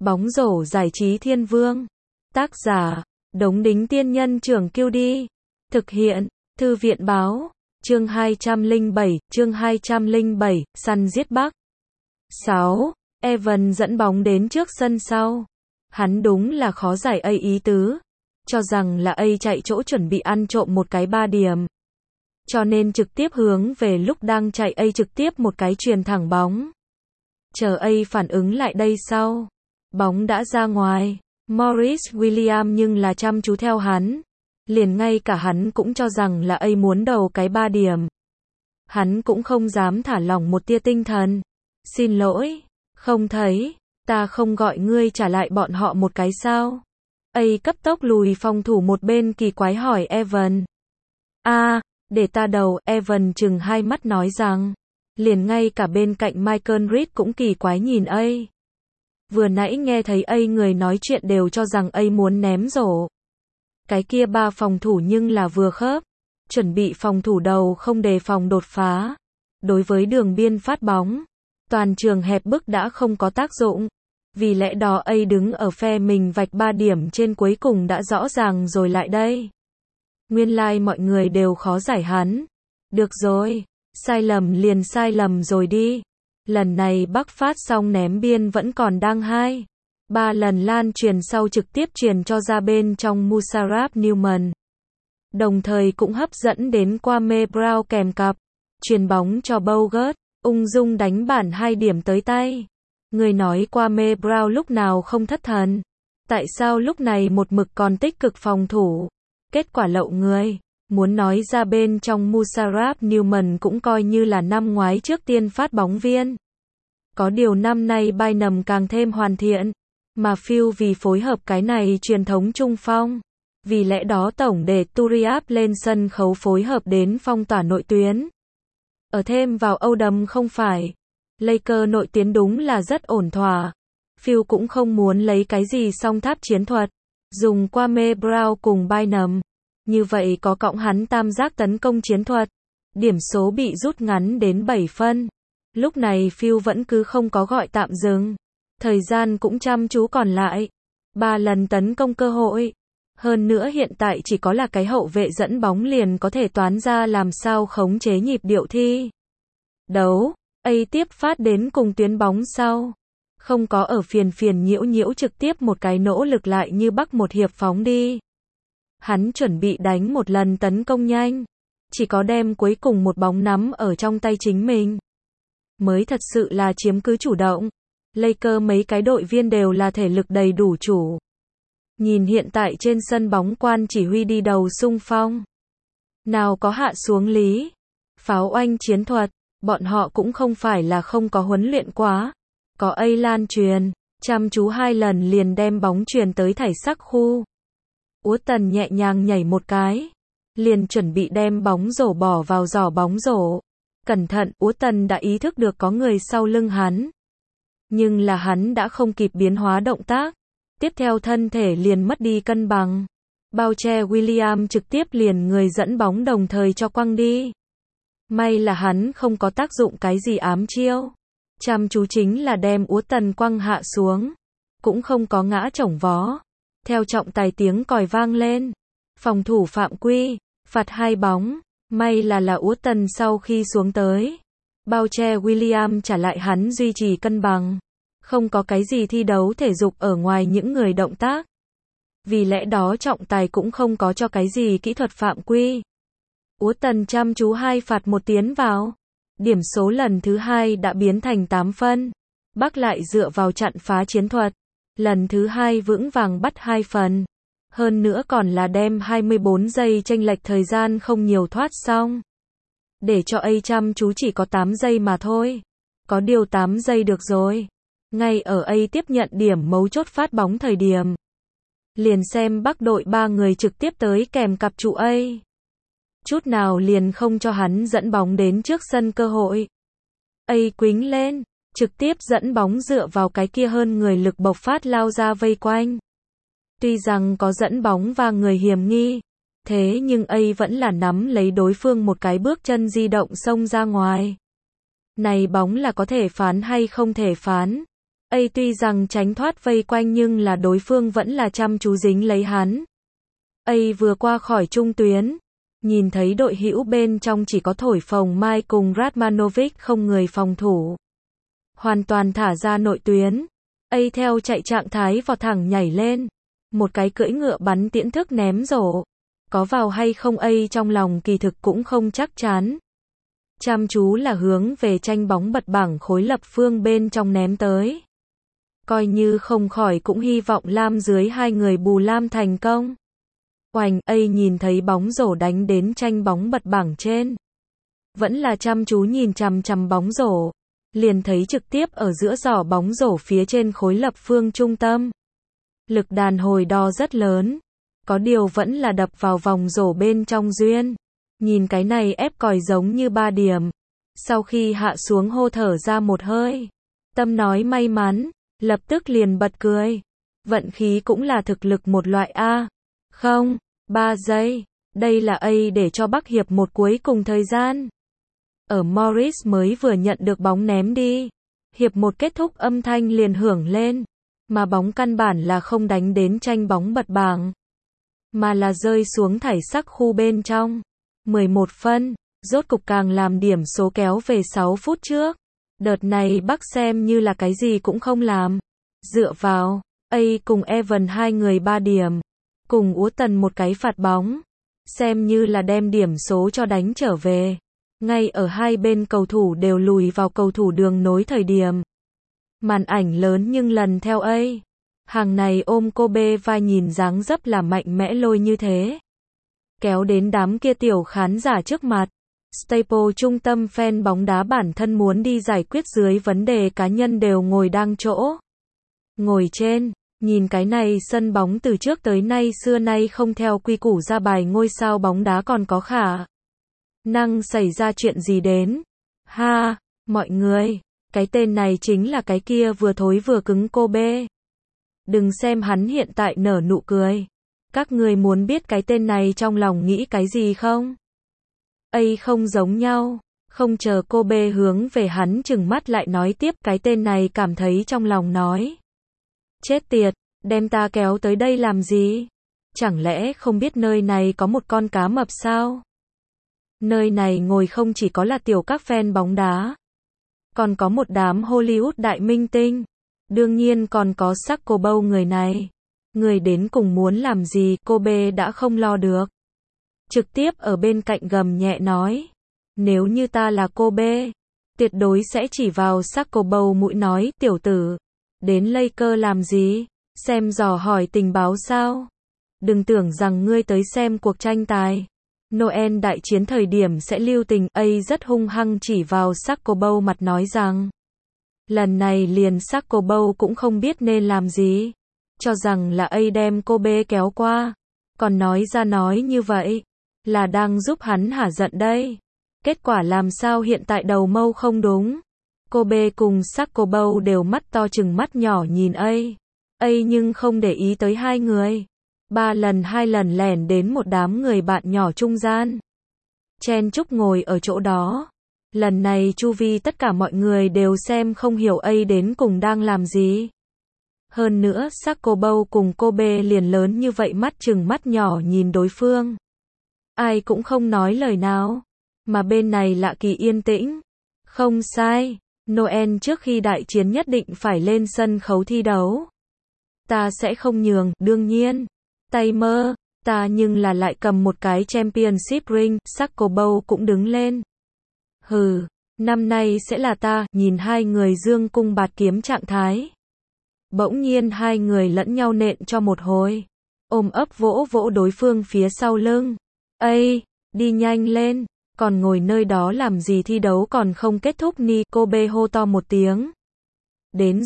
Bóng rổ giải trí thiên vương. Tác giả, Đống Đính Tiên Nhân Trưởng Kiêu Đi. Thực hiện, Thư viện Báo. Chương 207, săn giết Bắc. 6. Evan dẫn bóng đến trước sân sau. Hắn đúng là khó giải ý tứ. Cho rằng là chạy chỗ chuẩn bị ăn trộm một cái 3 điểm. Cho nên trực tiếp hướng về lúc đang chạy trực tiếp một cái chuyền thẳng bóng. Chờ phản ứng lại đây sau. Bóng đã ra ngoài. Morris William nhưng là chăm chú theo hắn. Liền ngay cả hắn cũng cho rằng là muốn đầu cái 3 điểm. Hắn cũng không dám thả lỏng một tia tinh thần. Xin lỗi, không thấy, ta không gọi ngươi trả lại bọn họ một cái sao? Cấp tốc lùi phòng thủ một bên kỳ quái hỏi Evan. Để ta đầu, Evan chừng hai mắt nói rằng. Liền ngay cả bên cạnh Michael Reed cũng kỳ quái nhìn Vừa nãy nghe thấy người nói chuyện đều cho rằng muốn ném rổ. Cái kia 3 phòng thủ nhưng là vừa khớp. Chuẩn bị phòng thủ đầu không đề phòng đột phá. Đối với đường biên phát bóng. Toàn trường hẹp bức đã không có tác dụng. Vì lẽ đó đứng ở phe mình vạch 3 điểm trên cuối cùng đã rõ ràng rồi lại đây. Nguyên lai mọi người đều khó giải hắn. Được rồi, sai lầm liền sai lầm rồi đi. Lần này Bắc phát xong ném biên vẫn còn đang 2-3 lần lan truyền sau trực tiếp truyền cho ra bên trong Musarab Newman. Đồng thời cũng hấp dẫn đến Kwame Brown kèm cặp. Truyền bóng cho Bogut, ung dung đánh bản 2 điểm tới tay. Người nói Kwame Brown lúc nào không thất thần. Tại sao lúc này một mực còn tích cực phòng thủ? Kết quả lậu người. Muốn nói ra bên trong Musarab Newman cũng coi như là năm ngoái trước tiên phát bóng viên. Có điều năm nay Bynum càng thêm hoàn thiện. Mà Phil vì phối hợp cái này truyền thống trung phong. Vì lẽ đó tổng để Turiaf lên sân khấu phối hợp đến phong tỏa nội tuyến. Ở thêm vào Odom không phải. Lakers nội tuyến đúng là rất ổn thỏa. Phil cũng không muốn lấy cái gì song tháp chiến thuật. Dùng Kwame Brown cùng Bynum. Như vậy có cộng hắn tam giác tấn công chiến thuật. Điểm số bị rút ngắn đến 7 phân. Lúc này Phil vẫn cứ không có gọi tạm dừng. Thời gian cũng chăm chú còn lại. 3 lần tấn công cơ hội. Hơn nữa hiện tại chỉ có là cái hậu vệ dẫn bóng liền có thể toán ra làm sao khống chế nhịp điệu thi đấu. Tiếp phát đến cùng tuyến bóng sau. Không có ở phiền nhiễu trực tiếp một cái nỗ lực lại như Bắc một hiệp phóng đi. Hắn chuẩn bị đánh một lần tấn công nhanh. Chỉ có đem cuối cùng một bóng nắm ở trong tay chính mình. Mới thật sự là chiếm cứ chủ động. Lakers mấy cái đội viên đều là thể lực đầy đủ chủ. Nhìn hiện tại trên sân bóng quan chỉ huy đi đầu xung phong. Nào có hạ xuống lý. Pháo oanh chiến thuật. Bọn họ cũng không phải là không có huấn luyện quá. Có lan truyền. Chăm chú 2 lần liền đem bóng truyền tới thảy sắc khu. Úa Tần nhẹ nhàng nhảy một cái. Liền chuẩn bị đem bóng rổ bỏ vào giỏ bóng rổ. Cẩn thận, Úa Tần đã ý thức được có người sau lưng hắn. Nhưng là hắn đã không kịp biến hóa động tác. Tiếp theo thân thể liền mất đi cân bằng. Bao che William trực tiếp liền người dẫn bóng đồng thời cho quăng đi. May là hắn không có tác dụng cái gì ám chiêu. Chăm chú chính là đem Úa Tần quăng hạ xuống. Cũng không có ngã chổng vó. Theo trọng tài tiếng còi vang lên. Phòng thủ phạm quy. Phạt 2 bóng. May là Úa Tần sau khi xuống tới. Bao che William trả lại hắn duy trì cân bằng. Không có cái gì thi đấu thể dục ở ngoài những người động tác. Vì lẽ đó trọng tài cũng không có cho cái gì kỹ thuật phạm quy. Úa Tần chăm chú 2 phạt 1 tiến vào. Điểm số lần thứ 2 đã biến thành 8 phân. Bắc lại dựa vào chặn phá chiến thuật. Lần thứ 2 vững vàng bắt 2 phần. Hơn nữa còn là đem 24 giây chênh lệch thời gian không nhiều thoát xong. Để cho chăm chú chỉ có 8 giây mà thôi. Có điều 8 giây được rồi. Ngay ở tiếp nhận điểm mấu chốt phát bóng thời điểm. Liền xem Bắc đội 3 người trực tiếp tới kèm cặp trụ chút nào liền không cho hắn dẫn bóng đến trước sân cơ hội. Quính lên, trực tiếp dẫn bóng dựa vào cái kia hơn người lực bộc phát lao ra vây quanh. Tuy rằng có dẫn bóng và người hiểm nghi, thế nhưng vẫn là nắm lấy đối phương một cái bước chân di động xông ra ngoài. Này bóng là có thể phán hay không thể phán? Tuy rằng tránh thoát vây quanh nhưng là đối phương vẫn là chăm chú dính lấy hắn. Vừa qua khỏi trung tuyến, nhìn thấy đội hữu bên trong chỉ có thổi phồng Mai cùng Radmanovic không người phòng thủ. Hoàn toàn thả ra nội tuyến. Theo chạy trạng thái vọt thẳng nhảy lên. Một cái cưỡi ngựa bắn tiễn thức ném rổ. Có vào hay không trong lòng kỳ thực cũng không chắc chắn. Chăm chú là hướng về tranh bóng bật bảng khối lập phương bên trong ném tới. Coi như không khỏi cũng hy vọng lam dưới hai người bù lam thành công. Oành, nhìn thấy bóng rổ đánh đến tranh bóng bật bảng trên. Vẫn là chăm chú nhìn chằm chằm bóng rổ. Liền thấy trực tiếp ở giữa giỏ bóng rổ phía trên khối lập phương trung tâm. Lực đàn hồi đo rất lớn. Có điều vẫn là đập vào vòng rổ bên trong duyên. Nhìn cái này ép còi giống như 3 điểm. Sau khi hạ xuống hô thở ra một hơi. Tâm nói may mắn, lập tức liền bật cười. Vận khí cũng là thực lực một loại A. Không, 3 giây. Đây là để cho Bắc hiệp một cuối cùng thời gian. Ở Morris mới vừa nhận được bóng ném đi. Hiệp một kết thúc âm thanh liền hưởng lên. Mà bóng căn bản là không đánh đến tranh bóng bật bảng. Mà là rơi xuống thảy sắc khu bên trong. 11 phân, rốt cục càng làm điểm số kéo về 6 phút trước. Đợt này Bắc xem như là cái gì cũng không làm. Dựa vào, cùng Evan hai người 3 điểm. Cùng Úa Tần một cái phạt bóng. Xem như là đem điểm số cho đánh trở về. Ngay ở hai bên cầu thủ đều lùi vào cầu thủ đường nối thời điểm. Màn ảnh lớn nhưng lần theo hàng này ôm Kobe vai nhìn dáng dấp là mạnh mẽ lôi như thế. Kéo đến đám kia tiểu khán giả trước mặt. Staples trung tâm fan bóng đá bản thân muốn đi giải quyết dưới vấn đề cá nhân đều ngồi đang chỗ. Ngồi trên, nhìn cái này sân bóng từ trước tới nay xưa nay không theo quy củ ra bài ngôi sao bóng đá còn có khả năng xảy ra chuyện gì đến. Ha, mọi người, cái tên này chính là cái kia vừa thối vừa cứng Kobe. Đừng xem hắn hiện tại nở nụ cười. Các người muốn biết cái tên này trong lòng nghĩ cái gì không? Không giống nhau. Không chờ Kobe hướng về hắn chừng mắt lại nói tiếp, cái tên này cảm thấy trong lòng nói. Chết tiệt, đem ta kéo tới đây làm gì? Chẳng lẽ không biết nơi này có một con cá mập sao? Nơi này ngồi không chỉ có là tiểu các fan bóng đá. Còn có một đám Hollywood đại minh tinh. Đương nhiên còn có Pacquiao người này. Người đến cùng muốn làm gì Kobe đã không lo được. Trực tiếp ở bên cạnh gầm nhẹ nói. Nếu như ta là Kobe, tuyệt đối sẽ chỉ vào Pacquiao mũi nói, tiểu tử, đến Lakers làm gì? Xem dò hỏi tình báo sao? Đừng tưởng rằng ngươi tới xem cuộc tranh tài. Noel đại chiến thời điểm sẽ lưu tình. Rất hung hăng chỉ vào Pacquiao mặt nói rằng. Lần này liền Pacquiao cũng không biết nên làm gì. Cho rằng là đem Kobe kéo qua. Còn nói ra nói như vậy. Là đang giúp hắn hả giận đây. Kết quả làm sao hiện tại đầu mâu không đúng. Kobe cùng Pacquiao đều mắt to chừng mắt nhỏ nhìn nhưng không để ý tới hai người. 2 lần lẻn đến một đám người bạn nhỏ trung gian. Chen chúc ngồi ở chỗ đó. Lần này chu vi tất cả mọi người đều xem không hiểu đến cùng đang làm gì. Hơn nữa Pacquiao cùng Kobe liền lớn như vậy mắt chừng mắt nhỏ nhìn đối phương. Ai cũng không nói lời nào. Mà bên này lạ kỳ yên tĩnh. Không sai. Noel trước khi đại chiến nhất định phải lên sân khấu thi đấu. Ta sẽ không nhường, đương nhiên. Tay mơ, ta nhưng là lại cầm một cái championship ring. Pacquiao cũng đứng lên. Hừ, năm nay sẽ là ta, nhìn hai người dương cung bạt kiếm trạng thái. Bỗng nhiên hai người lẫn nhau nện cho một hồi. Ôm ấp vỗ vỗ đối phương phía sau lưng. Đi nhanh lên, còn ngồi nơi đó làm gì, thi đấu còn không kết thúc ni, Kobe hô to một tiếng. Đến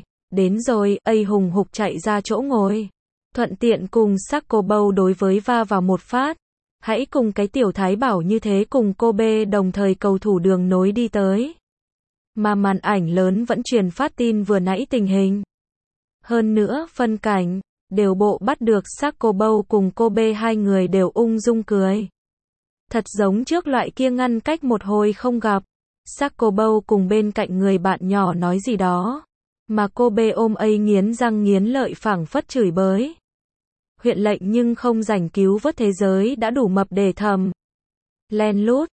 rồi, hùng hục chạy ra chỗ ngồi. Thuận tiện cùng Pacquiao đối với va vào một phát. Hãy cùng cái tiểu thái bảo như thế cùng Kobe đồng thời cầu thủ đường nối đi tới. Mà màn ảnh lớn vẫn truyền phát tin vừa nãy tình hình. Hơn nữa phân cảnh, đều bộ bắt được Pacquiao cùng Kobe hai người đều ung dung cười. Thật giống trước loại kia ngăn cách một hồi không gặp. Pacquiao cùng bên cạnh người bạn nhỏ nói gì đó. Mà cô B ôm A nghiến răng nghiến lợi phảng phất chửi bới. Huyện lệnh nhưng không rảnh cứu vớt thế giới đã đủ mập để thầm. Len lút.